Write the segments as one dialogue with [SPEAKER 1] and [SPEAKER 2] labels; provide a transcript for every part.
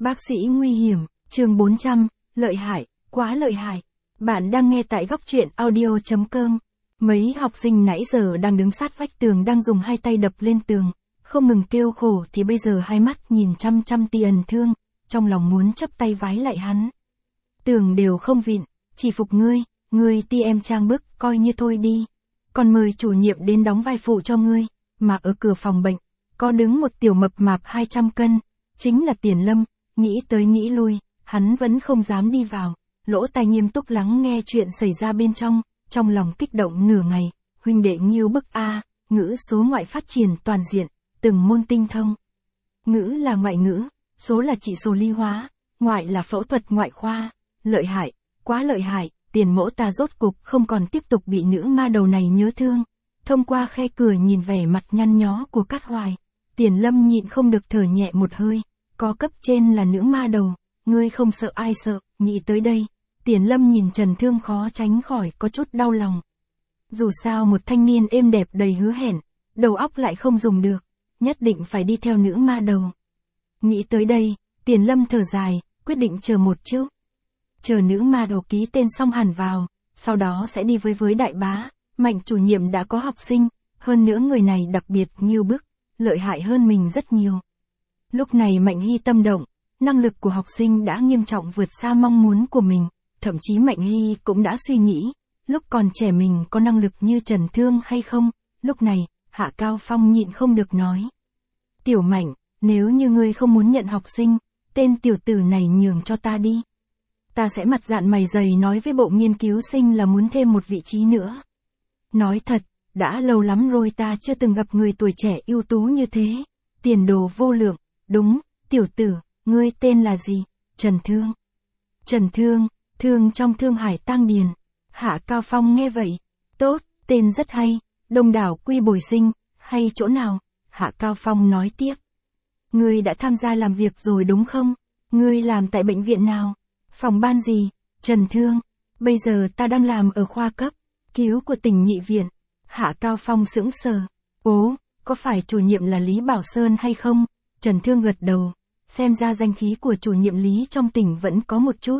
[SPEAKER 1] Bác sĩ nguy hiểm, chương 400, lợi hại, quá lợi hại. Bạn đang nghe tại góc truyện audio.com. Mấy học sinh nãy giờ đang đứng sát vách tường đang dùng hai tay đập lên tường, không ngừng kêu khổ thì bây giờ hai mắt nhìn chăm chăm tia ẩn thương, trong lòng muốn chấp tay vái lại hắn. Tường đều không vịn, chỉ phục ngươi ti em trang bức, coi như thôi đi. Còn mời chủ nhiệm đến đóng vai phụ cho ngươi, mà ở cửa phòng bệnh, có đứng một tiểu mập mạp 200 cân, chính là Tiền Lâm. Nghĩ tới nghĩ lui, hắn vẫn không dám đi vào, lỗ tai nghiêm túc lắng nghe chuyện xảy ra bên trong lòng kích động nửa ngày, huynh đệ nghiêu bức a, ngữ số ngoại phát triển toàn diện, từng môn tinh thông. Ngữ là ngoại ngữ, số là chỉ số lý hóa, ngoại là phẫu thuật ngoại khoa, lợi hại, quá lợi hại, Tiền mỗ ta rốt cục không còn tiếp tục bị nữ ma đầu này nhớ thương. Thông qua khe cửa nhìn vẻ mặt nhăn nhó của Cát Hoài, Tiền Lâm nhịn không được thở nhẹ một hơi. Có cấp trên là nữ ma đầu, ngươi không sợ ai sợ, nghĩ tới đây, Tiền Lâm nhìn Trần Thương khó tránh khỏi có chút đau lòng. Dù sao một thanh niên êm đẹp đầy hứa hẹn, đầu óc lại không dùng được, nhất định phải đi theo nữ ma đầu. Nghĩ tới đây, Tiền Lâm thở dài, quyết định chờ một chút. Chờ nữ ma đầu ký tên xong hẳn vào, sau đó sẽ đi với đại bá. Mạnh chủ nhiệm đã có học sinh, hơn nữa người này đặc biệt nghiêu bức, lợi hại hơn mình rất nhiều. Lúc này Mạnh Hy tâm động, năng lực của học sinh đã nghiêm trọng vượt xa mong muốn của mình, thậm chí Mạnh Hy cũng đã suy nghĩ, lúc còn trẻ mình có năng lực như Trần Thương hay không. Lúc này, Hạ Cao Phong nhịn không được nói. Tiểu Mạnh, nếu như ngươi không muốn nhận học sinh, tên tiểu tử này nhường cho ta đi. Ta sẽ mặt dạn mày dày nói với bộ nghiên cứu sinh là muốn thêm một vị trí nữa. Nói thật, đã lâu lắm rồi ta chưa từng gặp người tuổi trẻ ưu tú như thế, tiền đồ vô lượng. Đúng, tiểu tử, ngươi tên là gì? Trần Thương. Trần Thương, thương trong Thương Hải Tang Điền. Hạ Cao Phong nghe vậy, tốt, tên rất hay, đông đảo quy bồi sinh, hay chỗ nào? Hạ Cao Phong nói tiếp. Ngươi đã tham gia làm việc rồi đúng không? Ngươi làm tại bệnh viện nào? Phòng ban gì? Trần Thương, bây giờ ta đang làm ở khoa cấp cứu của tỉnh Nhị Viện. Hạ Cao Phong sững sờ. Ố, có phải chủ nhiệm là Lý Bảo Sơn hay không? Trần Thương gật đầu, xem ra danh khí của chủ nhiệm Lý trong tỉnh vẫn có một chút.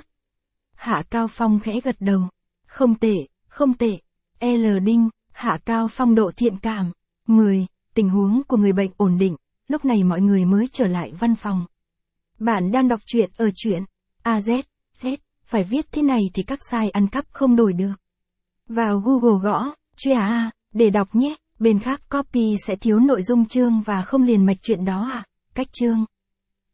[SPEAKER 1] Hạ Cao Phong khẽ gật đầu, không tệ, không tệ. L Đinh, Hạ Cao Phong độ thiện cảm. 10. Tình huống của người bệnh ổn định, lúc này mọi người mới trở lại văn phòng. Bạn đang đọc truyện ở truyện AZ, phải viết thế này thì các sai ăn cắp không đổi được. Vào Google gõ, chuyện A, để đọc nhé, bên khác copy sẽ thiếu nội dung chương và không liền mạch chuyện đó à, cách chương.